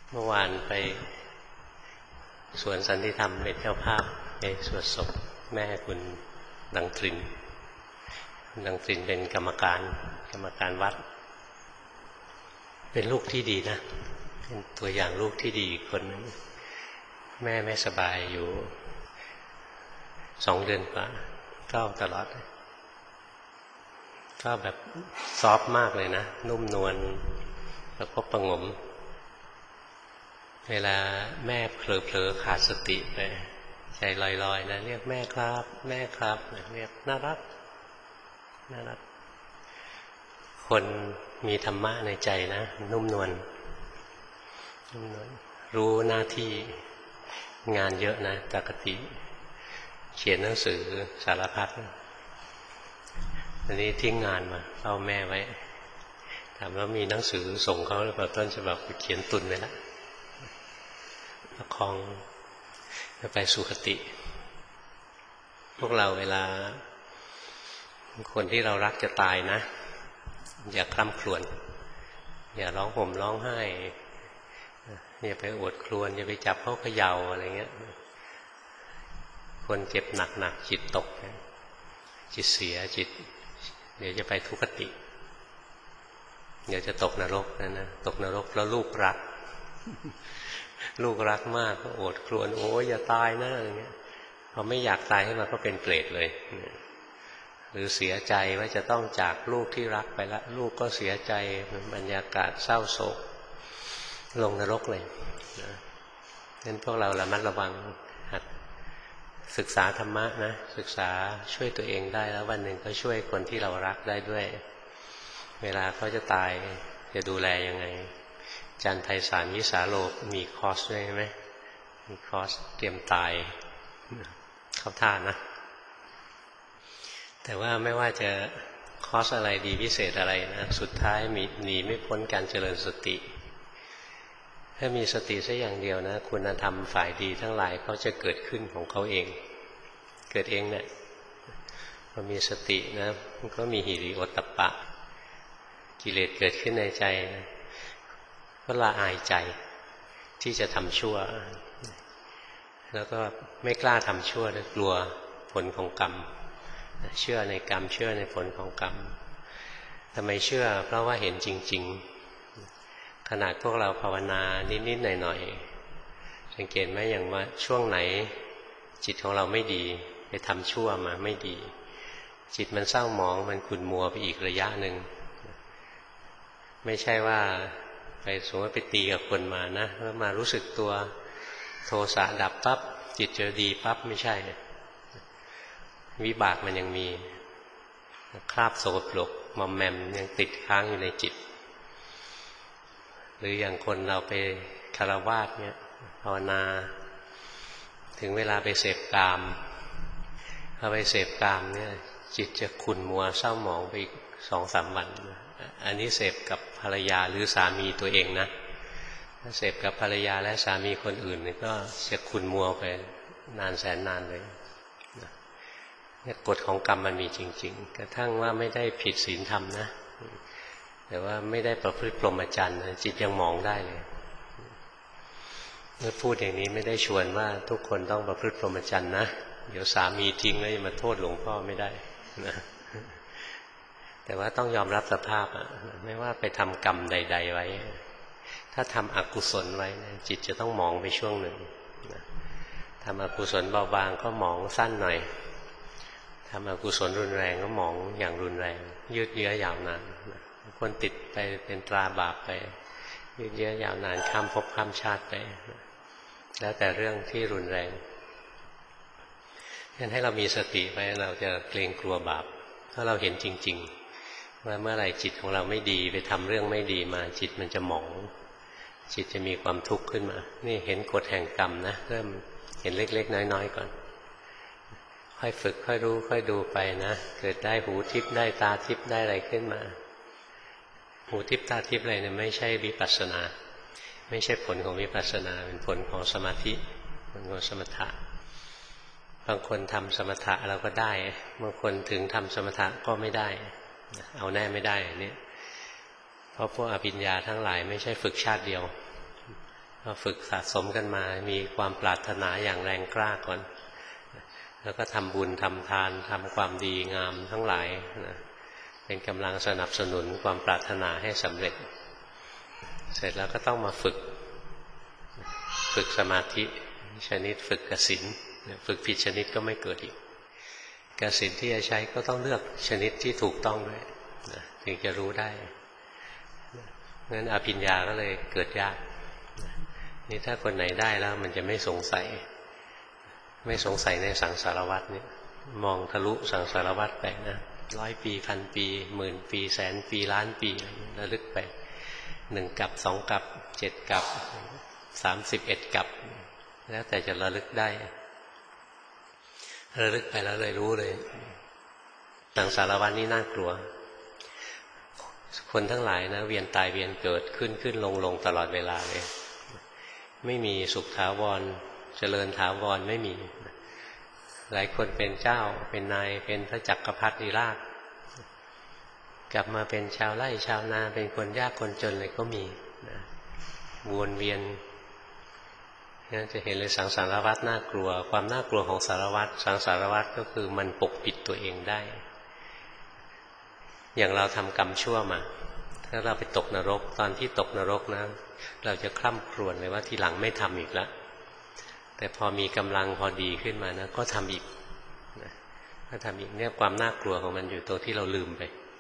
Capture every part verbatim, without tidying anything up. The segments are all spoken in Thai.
เมื่อวานไปสวนสันติธรรมเป็นเจ้าภาพไปสวดศพแม่คุณดังตรินคุณดังตรินเป็นกรรมการกรรมการวัดเป็นลูกที่ดีนะเป็นตัวอย่างลูกที่ดีคนนึงแม่ไม่สบายอยู่สองเดือนกว่าเก้าตลอดก็แบบซอฟต์มากเลยนะนุ่มนวลแล้วก็ประงมเวลาแม่เผลอๆขาดสติไปใจลอยๆนะเรียกแม่ครับแม่ครับเรียกน่ารักน่ารักคนมีธรรมะในใจนะนุ่มนวลนุ่มนวลรู้หน้าที่งานเยอะนะปกติเขียนหนังสือสารพัดอันนี้ทิ้งงานมาเฝ้าแม่ไว้ถามว่ามีหนังสือส่งเขาหรือเปล่าต้นฉบับเขียนตุนไว้แล้วประคองไปสุคติพวกเราเวลาคนที่เรารักจะตายนะอย่าคร่ำครวญอย่าร้องห่มร้องไห้อย่าไปอวดครวญอย่าไปจับเขาเขย่าอะไรเงี้ยคนเจ็บหนักๆจิตตกจิตเสียจิตเดี๋ยวจะไปทุกขติเดี๋ยวจะตกนรกนั่นนะตกนรกแล้วลูกรักลูกรักมากก็โอดครวญโอ้ยอย่าตายนะอะไรเงี้ยพอไม่อยากตายขึ้นมาก็เป็นเปรตเลยหรือเสียใจว่าจะต้องจากลูกที่รักไปละลูกก็เสียใจบรรยากาศเศร้าโศกลงนรกเลยนะงั้นพวกเราระมัดระวังหัดศึกษาธรรมะนะศึกษาช่วยตัวเองได้แล้ววันหนึ่งก็ช่วยคนที่เรารักได้ด้วยเวลาเขาจะตายจะดูแลยังไงอาจารย์ไพศาลวิสาโลมีคอร์สด้วยไหมมีคอร์สเตรียมตายเข้าท่านะแต่ว่าไม่ว่าจะคอร์สอะไรดีพิเศษอะไรนะสุดท้ายมีหนีไม่พ้นการเจริญสติถ้ามีสติสักอย่างเดียวนะคุณธรรมฝ่ายดีทั้งหลายเขาจะเกิดขึ้นของเขาเองเกิดเองเนี่ยพอมีสตินะมันก็มีหิริโอตตัปปะกิเลสเกิดขึ้นในใจนะก็ละอายใจที่จะทำชั่วแล้วก็ไม่กล้าทำชั่วเลยกลัวผลของกรรมเชื่อในกรรมเชื่อในผลของกรรมทำไมเชื่อเพราะว่าเห็นจริงๆขนาดพวกเราภาวนานิดๆหน่อยๆสังเกตไหมอย่างว่าช่วงไหนจิตของเราไม่ดีไปทำชั่วมาไม่ดีจิตมันเศร้าหมองมันขุ่นมัวไปอีกระยะหนึ่งไม่ใช่ว่าไปสมมติไปตีกับคนมานะแล้วมารู้สึกตัวโทสะดับปั๊บจิตเจอดีปั๊บไม่ใช่วิบากมันยังมีคราบโสโครกมอมแมมยังติดค้างอยู่ในจิตหรืออย่างคนเราไปคฤหัสถ์เนี่ยภาวนาถึงเวลาไปเสพกามพอไปเสพกามเนี่ยจิตจะขุ่นมัวเศร้าหมองไปอีกสองสามวันอันนี้เสพกับภรรยาหรือสามีตัวเองนะถ้าเสพกับภรรยาและสามีคนอื่นนี่ก็จะขุ่นมัวไปนานแสนนานเลยเนี่ยกฎของกรรมมันมีจริงๆกระทั่งว่าไม่ได้ผิดศีลธรรมนะแต่ว่าไม่ได้ประพฤติพรหมจรรย์จิตยังมองได้เลยเมื่อพูดอย่างนี้ไม่ได้ชวนว่าทุกคนต้องประพฤติพรหมจรรย์นะเดี๋ยวสามีทิ้งแล้วจะมาโทษหลวงพ่อไม่ได้นะแต่ว่าต้องยอมรับสภาพอะไม่ว่าไปทำกรรมใดๆไว้ถ้าทำอกุศลไว้นะจิตจะต้องมองไปช่วงหนึ่งนะทำอกุศลเบาบางก็มองสั้นหน่อยทำอกุศลรุนแรงก็มองอย่างรุนแรงยืดเยื้อยาวนานคนติดไปเป็นตราบาปไปยืดเยื้อยาวนานข้ามภพข้ามชาติไปแล้วแต่เรื่องที่รุนแรงงั้นให้เรามีสติไว้เราจะเกรงกลัวบาปถ้าเราเห็นจริงๆว่าเมื่อไหร่จิตของเราไม่ดีไปทำเรื่องไม่ดีมาจิตมันจะหมองจิตจะมีความทุกข์ขึ้นมานี่เห็นกฎแห่งกรรมนะเริ่มเห็นเล็กๆน้อยๆก่อนค่อยฝึกค่อยรู้ค่อยดูไปนะเกิดได้หูทิพย์ได้ตาทิพย์ได้อะไรขึ้นมาหูทิพย์ตาทิพย์อะไรเนี่ยไม่ใช่วิปัสสนาไม่ใช่ผลของวิปัสสนาเป็นผลของสมาธิผลของสมถะบางคนทำสมถะเราก็ได้บางคนถึงทำสมถะก็ไม่ได้เอาแน่ไม่ได้นี่เพราะพวกอภิญญาทั้งหลายไม่ใช่ฝึกชาติเดียวพอฝึกสะสมกันมามีความปรารถนาอย่างแรงกล้าก่อนแล้วก็ทำบุญทำทานทำความดีงามทั้งหลายนะเป็นกำลังสนับสนุนความปรารถนาให้สำเร็จเสร็จแล้วก็ต้องมาฝึกฝึกสมาธิชนิดฝึกกสิณฝึกผิดชนิดก็ไม่เกิดอีกกสิณที่จะใช้ก็ต้องเลือกชนิดที่ถูกต้องด้วยนะถึงจะรู้ได้งั้นอภิญญาก็เลยเกิดยากนี่ถ้าคนไหนได้แล้วมันจะไม่สงสัยไม่สงสัยในสังสารวัฏเนี่ยมองทะลุสังสารวัฏไปนะร้อยปีพันปีหมื่นปีแสนปีล้านปีระลึกไปหนึ่งกับสองกับเจ็ดกับสามสิบเอ็ดกับแล้วแต่จะระลึกได้ระลึกไปแล้วเลยรู้เลยสังสารวัฏนี่น่ากลัวคนทั้งหลายนะเวียนตายเวียนเกิดขึ้นขึ้นลงลงตลอดเวลาเลยไม่มีสุขถาวรเจริญถาวรไม่มีหลายคนเป็นเจ้าเป็นนายเป็นพระจักรพรรดิราชกลับมาเป็นชาวไร่ชาวนาเป็นคนยากคนจนเลยก็มีนะวนเวียนนั่นจะเห็นเลยสังสารวัฏน่ากลัวความน่ากลัวของสารวัฏสังสารวัฏก็คือมันปกปิดตัวเองได้อย่างเราทำกรรมชั่วมาถ้าเราไปตกนรกตอนที่ตกนรกนะเราจะคร่ำครวญเลยว่าทีหลังไม่ทำอีกแล้วแต่พอมีกำลังพอดีขึ้นมานะก็ทำอีกนะก็ทำอีกเนี่ยความน่ากลัวของมันอยู่ตรงที่เราลืมไป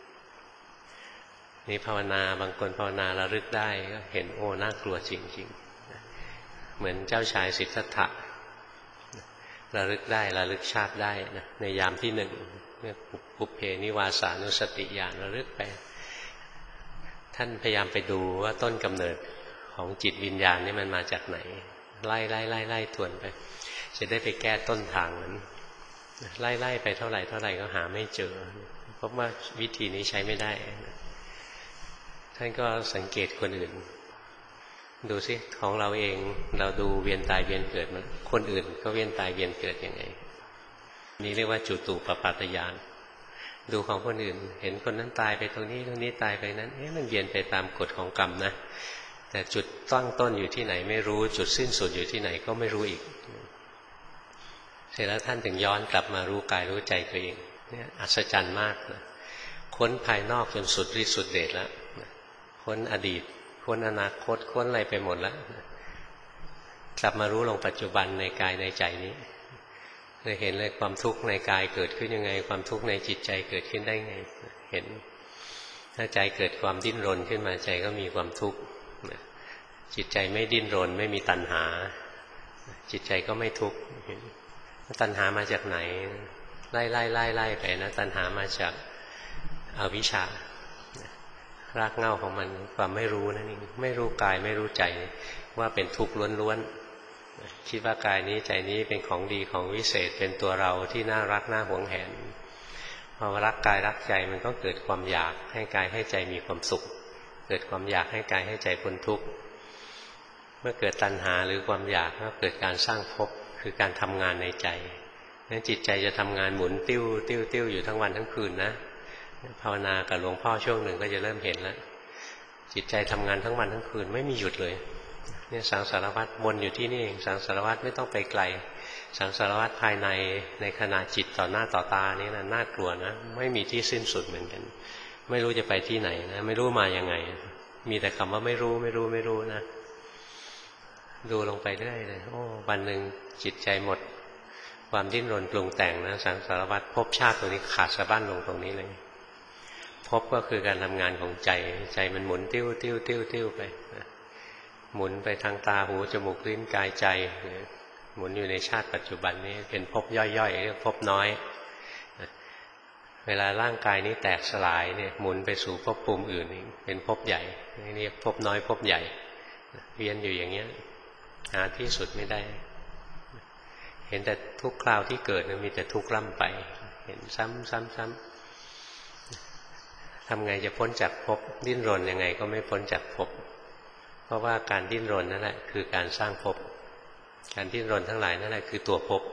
นี่ภาวนาบางคนภาวนาระลึกได้ก็เห็นโอ้น่ากลัวจริงๆนะเหมือนเจ้าชายสิทธัตถะระลึกได้ระลึกชาติได้นะในยามที่หนึ่งเนี่ยปุพเพนิวาสานุสติญาณระลึกไปท่านพยายามไปดูว่าต้นกำเนิดของจิตวิญญาณนี่มันมาจากไหนไล่ไล่ไล่ไล่ทวนไปจะได้ไปแก้ต้นทางนั้นไล่ไล่ไปเท่าไหร่เท่าไหร่ก็หาไม่เจอเพราะว่าวิธีนี้ใช้ไม่ได้ท่านก็สังเกตคนอื่นดูสิของเราเองเราดูเวียนตายเวียนเกิดมันคนอื่นก็เวียนตายเวียนเกิดยังไงนี่เรียกว่าจุตูปปาตญาณดูของคนอื่นเห็นคนนั้นตายไปตรงนี้ตรงนี้ตายไปนั้นเอ๊ะมันเวียนไปตามกฎของกรรมนะแต่จุดตั้งต้นอยู่ที่ไหนไม่รู้จุดสิ้นสุดอยู่ที่ไหนก็ไม่รู้อีกเสร็จแล้วท่านถึงย้อนกลับมารู้กายรู้ใจตัวเองเนี่ยอัศจรรย์มากนะค้นภายนอกจนสุดฤทธิ์สุดเดชแล้วค้นอดีตค้นอนาคตค้นอะไรไปหมดแล้วกลับมารู้ลงปัจจุบันในกายในใจนี้เลยเห็นเลยความทุกข์ในกายเกิดขึ้นยังไงความทุกข์ในจิตใจเกิดขึ้นได้ไงเห็นถ้าใจเกิดความดิ้นรนขึ้นมาใจก็มีความทุกข์จิตใจไม่ดิ้นรนไม่มีตัณหาจิตใจก็ไม่ทุกข์ตัณหามาจากไหนไล่ไล่ไล่ไล่ไปนะตัณหามาจากอวิชชารากเหง้าของมันความไม่รู้นั่นเองไม่รู้กายไม่รู้ใจว่าเป็นทุกข์ล้วนๆคิดว่ากายนี้ใจนี้เป็นของดีของวิเศษเป็นตัวเราที่น่ารักน่าหวงแหนพอรักกายรักใจมันก็เกิดความอยากให้กายให้ใจมีความสุขเกิดความอยากให้กายให้ใจพ้นทุกข์เมื่อเกิดตัณหาหรือความอยากก็เกิดการสร้างภพคือการทำงานในใจนั้นจิตใจจะทำงานหมุนติ้วติ้วติ้วอยู่ทั้งวันทั้งคืนนะภาวนากับหลวงพ่อช่วงหนึ่งก็จะเริ่มเห็นแล้วจิตใจทำงานทั้งวันทั้งคืนไม่มีหยุดเลยเนี่ยสังสารวัฏวนอยู่ที่นี่เองสังสารวัฏไม่ต้องไปไกลสังสารวัฏภายในในขณะจิตต่อหน้าต่อตานี่นะน่ากลัวนะไม่มีที่สิ้นสุดเหมือนกันไม่รู้จะไปที่ไหนนะไม่รู้มายังไงมีแต่คำว่าไม่รู้ไม่รู้ไม่รู้นะดูลงไปเรื่อยเลยโอ้วันหนึ่งจิตใจหมดความดิ้นรนปรุงแต่งนะสังสารวัฏภพชาติตรงนี้ขาดสะบั้นลงตรงนี้เลยภพก็คือการทำงานของใจใจมันหมุนติ้วติ้วติ้วติ้วไปหมุนไปทางตาหูจมูกลิ้นกายใจหมุนอยู่ในชาติปัจจุบันนี้เป็นภพย่อยๆเรียกภพน้อยเวลาร่างกายนี้แตกสลายเนี่ยหมุนไปสู่ภพภูมิอื่นเป็นภพใหญ่นี่เรียกภพน้อยภพใหญ่เวียนอยู่อย่างเงี้ยหาที่สุดไม่ได้เห็นแต่ทุกคราวที่เกิดมีแต่ทุกข์ร่ำไปเห็นซ้ำซ้ำซ้ำทำไงจะพ้นจากภพดิ้นรนยังไงก็ไม่พ้นจากภพเพราะว่าการดิ้นรนนั่นแหละคือการสร้างภพการดิ้นรนทั้งหลายนั่นแหละคือตัวภพ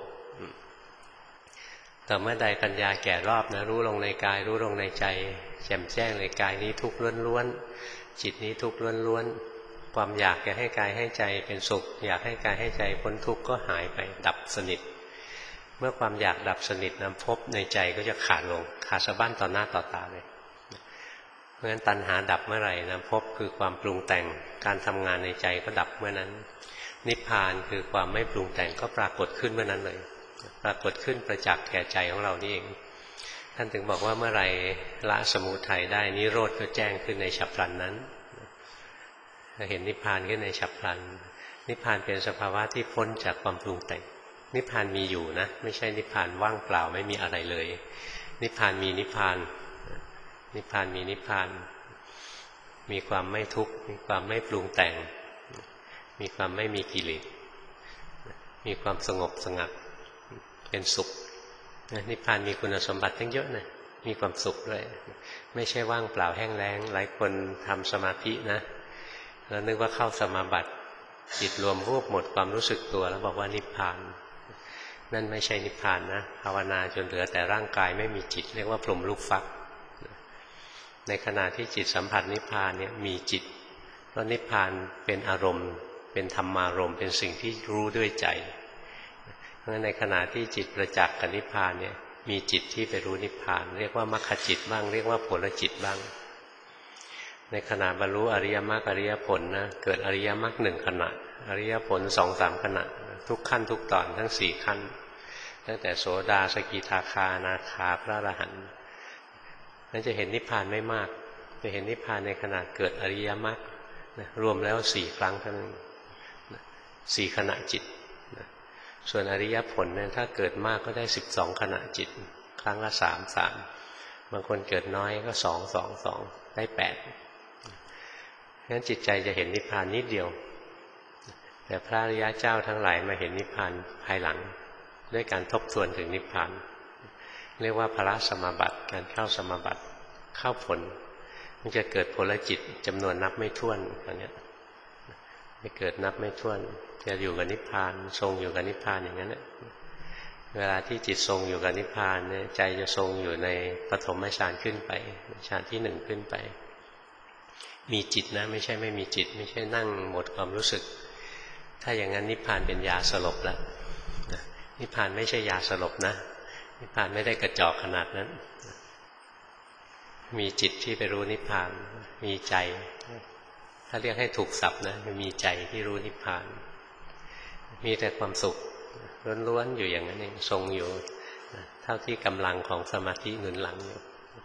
แต่เมื่อใดปัญญาแก่รอบนะรู้ลงในกายรู้ลงในใจแจ่มแจ้งเลยกายนี้ทุกข์ล้วนๆจิตนี้ทุกข์ล้วนความอยากจะให้กายให้ใจเป็นสุขอยากให้กายให้ใจพ้นทุกข์ก็หายไปดับสนิทเมื่อความอยากดับสนิทนะภพในใจก็จะขาดลงขาดสะบั้นต่อหน้าต่อตาเลยเพราะฉะนั้นตัณหาดับเมื่อไหร่นะภพคือความปรุงแต่งการทำงานในใจก็ดับเมื่อนั้นนิพพานคือความไม่ปรุงแต่งก็ปรากฏขึ้นเมื่อนั้นเลยปรากฏขึ้นประจักษ์แก่ใจของเรานี่เองท่านถึงบอกว่าเมื่อไหร่ละสมุทัยได้นิโรธก็แจ้งขึ้นในฉับพลันนั้นเห็นนิพพานขึ้นในฉับพลันนิพพานเป็นสภาวะที่พ้นจากความปรุงแต่งนิพพานมีอยู่นะไม่ใช่นิพพานว่างเปล่าไม่มีอะไรเลยนิพพานมีนิพพานนิพพานมีนิพพานมีความไม่ทุกข์มีความไม่ปรุงแต่งมีความไม่มีกิเลสมีความสงบสงัดเป็นสุขนิพพานมีคุณสมบัติตั้งเยอะนะมีความสุขด้วยไม่ใช่ว่างเปล่าแห้งแล้งหลายคนทำสมาธินะแล้วนึกว่าเข้าสมาบัติจิตรวมรูปหมดความรู้สึกตัวแล้วบอกว่านิพพานนั่นไม่ใช่นิพพานนะภาวนาจนเหลือแต่ร่างกายไม่มีจิตเรียกว่าพรหมลูกฟักในขณะที่จิตสัมผัสนิพพานเนี่ยมีจิตเพราะนิพพานเป็นอารมณ์เป็นธรรมารมณ์เป็นสิ่งที่รู้ด้วยใจเพราะฉะนั้นในขณะที่จิตประจักษ์กับนิพพานเนี่ยมีจิตที่ไปรู้นิพพานเรียกว่ามรรคจิตบ้างเรียกว่าผลจิตบ้างในขณะบรรลุอริยมรรคอริยผลนะเกิดอริยมรรคหนึ่งขณะอริยผลสองสามขณะทุกขั้นทุกตอนทั้งสี่ขั้นตั้งแต่โสดาสกิทาคาอนาคาพระอรหันต์นั่นจะเห็นนิพพานไม่มากจะเห็นนิพพานในขณะเกิดอริยมรรครวมแล้วสี่ครั้งเท่านั้นสี่ขณะจิตส่วนอริยผลเนี่ยถ้าเกิดมากก็ได้สิบสองขณะจิตครั้งละสามสามบางคนเกิดน้อยก็สองสองสองได้แปดงั้นจิตใจจะเห็นนิพพานนิดเดียวแต่พระอริยเจ้าทั้งหลายมาเห็นนิพพานภายหลังด้วยการทบทวนถึงนิพพานเรียกว่าพระสมาบัติการเข้าสมาบัติเข้าผลมันจะเกิดผลจิตจำนวนนับไม่ถ้วนอย่างนี้ไม่เกิดนับไม่ถ้วนจะอยู่กับนิพพานทรงอยู่กับนิพพานอย่างนั้นแหละเวลาที่จิตทรงอยู่กับนิพพานเนี่ยใจจะทรงอยู่ในปฐมฌานขึ้นไปฌานที่หนึ่งขึ้นไปมีจิตนะไม่ใช่ไม่มีจิตไม่ใช่นั่งหมดความรู้สึกถ้าอย่างนั้นนิพพานเป็นยาสลบแล้วนิพพานไม่ใช่ยาสลบนะนิพพานไม่ได้กระจอกขนาดนั้นมีจิตที่ไปรู้นิพพานมีใจถ้าเรียกให้ถูกศัพท์นะมีใจที่รู้นิพพานมีแต่ความสุขล้วนๆอยู่อย่างนั้นเองทรงอยู่เท่าที่กำลังของสมาธิหนุนหลังอยู่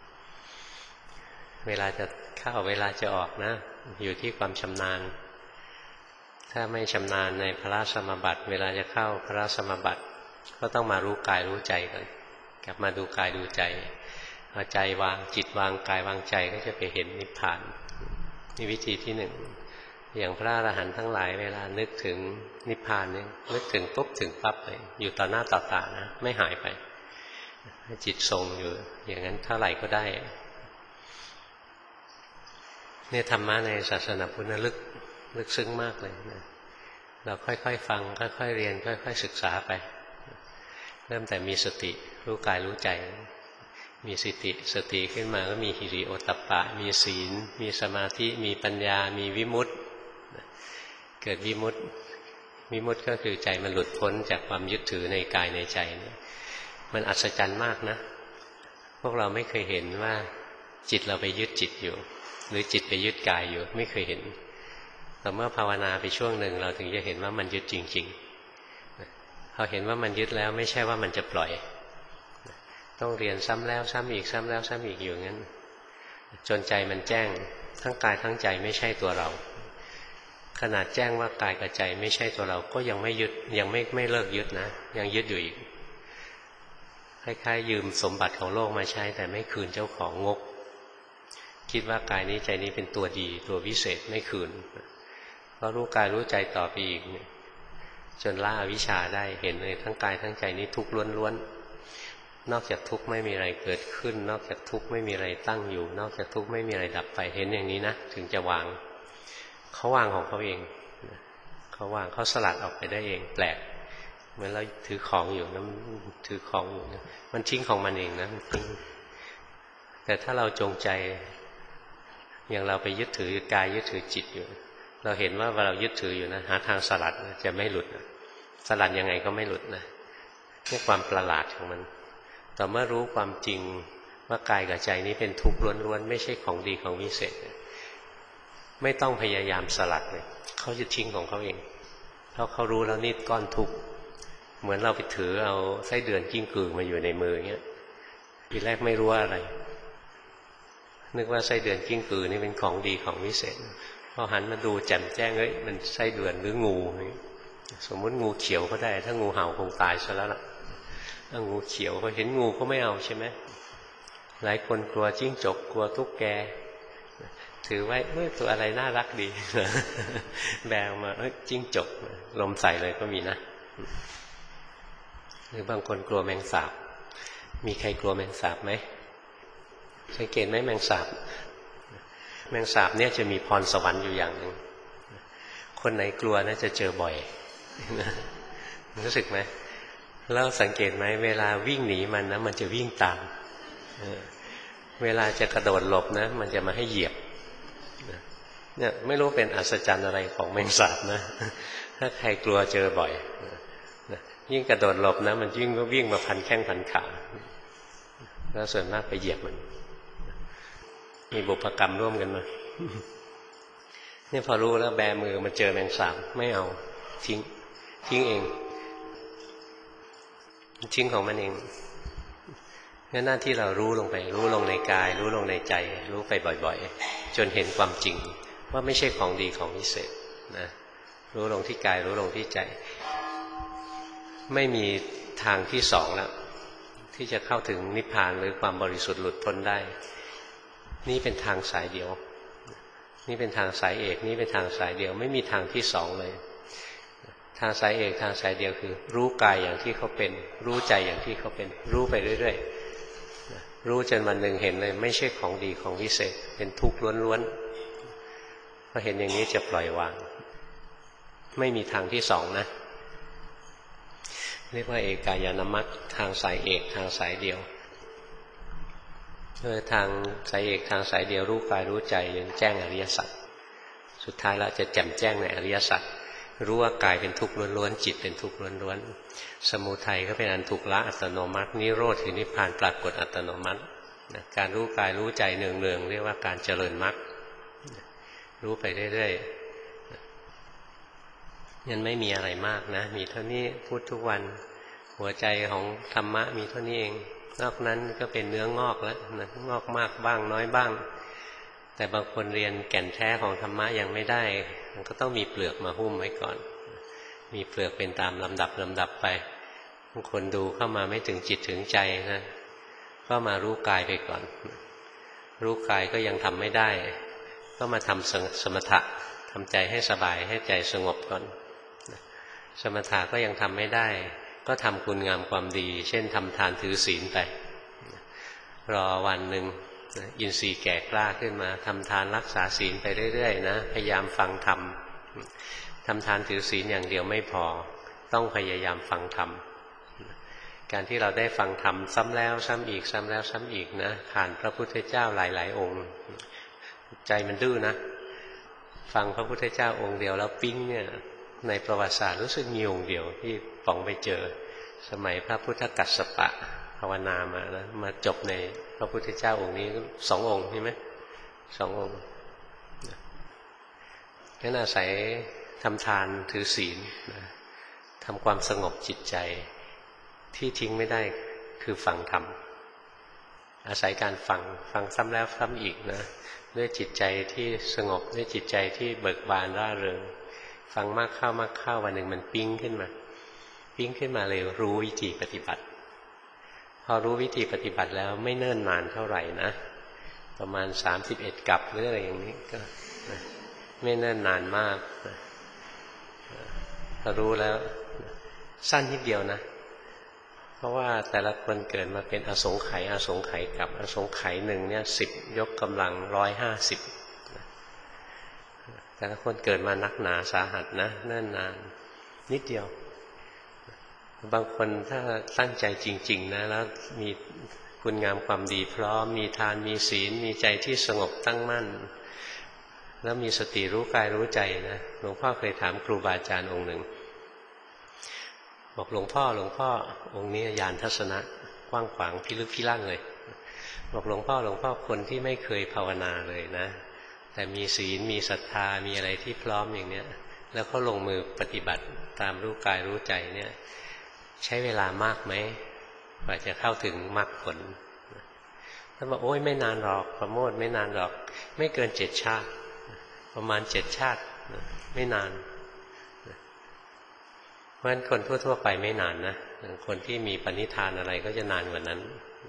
เวลาจะเข้าเวลาจะออกนะอยู่ที่ความชำนาญถ้าไม่ชำนาญในพระสมบัติเวลาจะเข้าพระสมบัติก็ต้องมารู้กายรู้ใจก่อนกลับมาดูกายดูใจเอาใจวางจิตวางกายวางใจก็จะไปเห็นนิพพานนี่วิธีที่หนึ่งอย่างพระอรหันต์ทั้งหลายเวลานึกถึงนิพพานเนี่ยนึกถึงปุ๊บถึงปั๊บเลยอยู่ต่อหน้าต่อตานะไม่หายไปจิตทรงอยู่อย่างนั้นเท่าไหร่ก็ได้เนี่ยธรรมะในศาสนาพุทธลึกลึกซึ้งมากเลยนะเราค่อยๆฟังค่อยๆเรียนค่อยๆศึกษาไปเริ่มแต่มีสติรู้กายรู้ใจมีสติสติขึ้นมาก็มีหิริโอตตัปปะมีศีลมีสมาธิมีปัญญามีวิมุตติเกิดวิมุตติวิมุตติก็คือใจมันหลุดพ้นจากความยึดถือในกายในใจเนี่ยมันอัศจรรย์มากนะพวกเราไม่เคยเห็นว่าจิตเราไปยึดจิตอยู่หรือจิตไปยึดกายอยู่ไม่เคยเห็นแต่เมื่อภาวนาไปช่วงหนึ่งเราถึงจะเห็นว่ามันยึดจริงๆพอเห็นว่ามันยึดแล้วไม่ใช่ว่ามันจะปล่อยต้องเรียนซ้ำแล้วซ้ำอีกซ้ำแล้วซ้ำอีกอยู่งั้นจนใจมันแจ้งทั้งกายทั้งใจไม่ใช่ตัวเราขนาดแจ้งว่ากายกับใจไม่ใช่ตัวเราก็ยังไม่ยึดยังไม่ไม่เลิกยึดนะยังยึดอยู่อีกคล้ายๆยืมสมบัติของโลกมาใช้แต่ไม่คืนเจ้าของงกคิดว่ากายนี้ใจนี้เป็นตัวดีตัววิเศษไม่คืนก็รู้กายรู้ใจต่อไปอีกจนละอวิชชาได้เห็นเลยทั้งกายทั้งใจนี้ทุกข์ล้วนๆนอกจากทุกข์ไม่มีอะไรเกิดขึ้นนอกจากทุกข์ไม่มีอะไรตั้งอยู่นอกจากทุกข์ไม่มีอะไรดับไปเห็นอย่างนี้นะถึงจะวางเขาวางของเขาเองเขาวางเขาสลัดออกไปได้เองแปลกเหมือนเราถือของอยู่นะถือของอยู่นะมันทิ้งของมันเองนะมันทิ้งแต่ถ้าเราจงใจอย่างเราไปยึดถือกายยึดถือจิตอยู่เราเห็นว่าเรายึดถืออยู่นะหาทางสลัดจะไม่หลุดสลัดยังไงก็ไม่หลุดนะนี่ความประหลาดของมันต่อเมื่อรู้ความจริงว่ากายกับใจนี้เป็นทุกข์ล้วนๆไม่ใช่ของดีของวิเศษไม่ต้องพยายามสลัดเลยเขาจะทิ้งของเขาเองเพราะเขารู้แล้วนี่ก้อนทุกข์เหมือนเราไปถือเอาไส้เดือนกิ้งกือมาอยู่ในมืออย่างเงี้ยทีแรกไม่รู้ว่าอะไรนึกว่าไส้เดือนกิ้งกือนี่เป็นของดีของวิเศษพอหันมาดูแจ่มแจ้งเอ้ยมันไส้เดือนหรืองูสมมติงูเขียวก็ได้ถ้างูเห่าคงตายซะแล้วล่ะถ้างูเขียวพอเห็นงูก็ไม่เอาใช่ไหมหลายคนกลัวจิ้งจกกลัวตุ๊กแกถือไว้เมื่อตัวอะไรน่ารักดีแบกมาเอ้ยจิ้งจกลมใส่เลยก็มีนะหรือบางคนกลัวแมงสาบมีใครกลัวแมงสาบไหมสังเกตไหมแมงสาบแมงสาบเนี่ยจะมีพรสวรรค์อยู่อย่างหนึ่งคนไหนกลัวน่าจะเจอบ่อยรู้สึกไหมแล้วสังเกตไหมเวลาวิ่งหนีมันนะมันจะวิ่งตามเวลาจะกระโดดหลบนะมันจะมาให้เหยียบเนี่ยไม่รู้เป็นอัศจรรย์อะไรของแมงสาบนะถ้าใครกลัวเจอบ่อยยิ่งกระโดดหลบนะมันยิ่งก็วิ่งมาพันแข้งพันขาแล้วส่วนมากไปเหยียบมันมีบุพกรรมร่วมกันมาเนี่ยพอรู้แล้วแบมือมาเจอแมงสาบไม่เอาทิ้งทิ้งเองทิ้งของมันเองงั้นหน้าที่เรารู้ลงไปรู้ลงในกายรู้ลงในใจรู้ไปบ่อยๆจนเห็นความจริงว่าไม่ใช่ของดีของวิเศษนะรู้ลงที่กายรู้ลงที่ใจไม่มีทางที่สองแล้วที่จะเข้าถึงนิพพานหรือความบริสุทธิ์หลุดพ้นได้นี่เป็นทางสายเดียวนี่เป็นทางสายเอกนี่เป็นทางสายเดียวไม่มีทางที่สองเลยทางสายเอกทางสายเดียวคือรู้กายอย่างที่เขาเป็นรู้ใจอย่างที่เขาเป็นรู้ไปเรื่อยๆรู้จนวันหนึ่งเห็นเลยไม่ใช่ของดีของวิเศษเป็นทุกข์ล้วนๆพอเห็นอย่างนี้จะปล่อยวางไม่มีทางที่สองนะเรียกว่าเอกายนามัคทางสายเอกทางสายเดียวเออทางสายเอกทางสายเดียวรู้กายรู้ใจยังแจ้งอริยสัจสุดท้ายเราจะแจ่มแจ้งในอริยสัจรู้ว่ากายเป็นทุกข์ล้วนๆจิตเป็นทุกข์ล้วนๆสมุทัยก็เป็นอันถูกละอัตโนมัตินิโรธคือนิพพานปรากฏอัตโนมัติการรู้กายรู้ใจเนืองๆเรียกว่าการเจริญมรรครู้ไปเรื่อยๆงั้นไม่มีอะไรมากนะมีเท่านี้พูดทุกวันหัวใจของธรรมะมีเท่านี้เองนอกนั้นก็เป็นเนื้องอกแล้วนะงอกมากบ้างน้อยบ้างแต่บางคนเรียนแก่นแท้ของธรรมะยังไม่ได้มันก็ต้องมีเปลือกมาหุ้มไว้ก่อนมีเปลือกเป็นตามลำดับลำดับไปบางคนดูเข้ามาไม่ถึงจิตถึงใจนะก็มารู้กายไปก่อนรู้กายก็ยังทำไม่ได้ก็มาทำสมถะทำใจให้สบายให้ใจสงบก่อนสมถะก็ยังทำไม่ได้ก็ทำคุณงามความดีเช่นทำทานถือศีลไปรอวันหนึ่งอินทรีย์แก่กล้าขึ้นมาทำทานรักษาศีลไปเรื่อยๆนะพยายามฟังธรรมทำทานถือศีลอย่างเดียวไม่พอต้องพยายามฟังธรรมการที่เราได้ฟังธรรมซ้ำแล้วซ้ำอีกซ้ำแล้วซ้ำอีกนะผ่านพระพุทธเจ้าหลายๆองค์ใจมันดื้อนะฟังพระพุทธเจ้าองค์เดียวแล้วปิ๊งเนี่ยในประวัติศาสตร์รู้สึกมีองค์เดียวที่ป๋องไปเจอสมัยพระพุทธกัสสปะภาวนามาแล้วมาจบในพระพุทธเจ้าองค์นี้สององค์ใช่ไหมสององค์งั้นอาศัยทำทานถือศีลนะทำความสงบจิตใจที่ทิ้งไม่ได้คือฟังธรรมอาศัยการฟังฟังซ้ำแล้วซ้ำอีกนะด้วยจิตใจที่สงบด้วยจิตใจที่เบิกบานร่าเริงฟังมากเข้ามากเข้าวันหนึ่งมันปิ๊งขึ้นมาปิ๊งขึ้นมาเลยรู้วิธีปฏิบัติพอรู้วิธีปฏิบัติแล้วไม่เนิ่นนานเท่าไหร่นะประมาณสามสิบเอ็ดกับหรืออะไรอย่างนี้ก็ไม่เนิ่นนานมากพอรู้แล้วสั้นนิดเดียวนะเพราะว่าแต่ละคนเกิดมาเป็นอสงไขยอสงไขยกับอสงไขยหนึ่งเนี่ยสิบยกกำลังร้อยห้าสิบแต่ละคนเกิดมานักหนาสาหัสนะเนิ่นนานนิดเดียวบางคนถ้าตั้งใจจริงๆนะแล้วมีคุณงามความดีพร้อมมีทานมีศีลมีใจที่สงบตั้งมั่นแล้วมีสติรู้กายรู้ใจนะหลวงพ่อเคยถามครูบาอาจารย์องค์หนึ่งบอกหลวงพ่อหลวงพ่อองค์นี้ญาณทัศนะกว้างขวางพิลึกพิลั่นเลยบอกหลวงพ่อหลวงพ่อคนที่ไม่เคยภาวนาเลยนะแต่มีศีลมีศรัทธามีอะไรที่พร้อมอย่างเนี้ยแล้วเขาลงมือปฏิบัติตามรู้กายรู้ใจเนี่ยใช้เวลามากไหมกว่าจะเข้าถึงมรรคผลท่านบอกโอ้ยไม่นานหรอกประโมทไม่นานหรอกไม่เกินเจ็ดชาติประมาณเจ็ดชาติไม่นานเพราะฉะนั้นคนทั่วๆไปไม่นานนะคนที่มีปณิธานอะไรก็จะนานกว่านั้น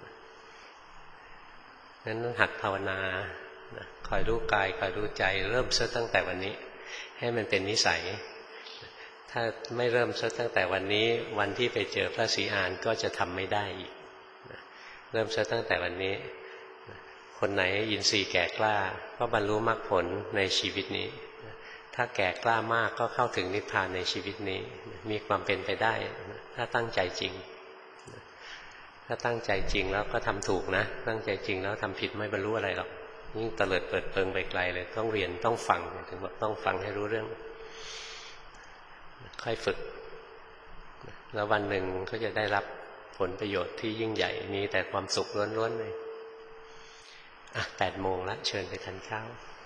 นั้นหัดภาวนาคอยรู้กายคอยรู้ใจเริ่มซะตั้งแต่วันนี้ให้มันเป็นนิสัยถ้าไม่เริ่มซะตั้งแต่วันนี้วันที่ไปเจอพระศรีอานก็จะทำไม่ได้อีกเริ่มซะตั้งแต่วันนี้คนไหนอินทรีย์แก่กล้าก็บรรลุมรรคผลในชีวิตนี้ถ้าแก่กล้ามากก็เข้าถึงนิพพานในชีวิตนี้มีความเป็นไปได้ถ้าตั้งใจจริงถ้าตั้งใจจริงแล้วก็ทำถูกนะตั้งใจจริงแล้วทำผิดไม่บรรลุอะไรหรอกยิ่งเตลิดเปิดเปิงไปไกลเลยต้องเรียนต้องฟังถึงบอกต้องฟังให้รู้เรื่องค่อยฝึกแล้ววันหนึ่งก็จะได้รับผลประโยชน์ที่ยิ่งใหญ่มีแต่ความสุขล้วนๆเลยอ่ะแปดโมงแล้วเชิญไปทานข้าว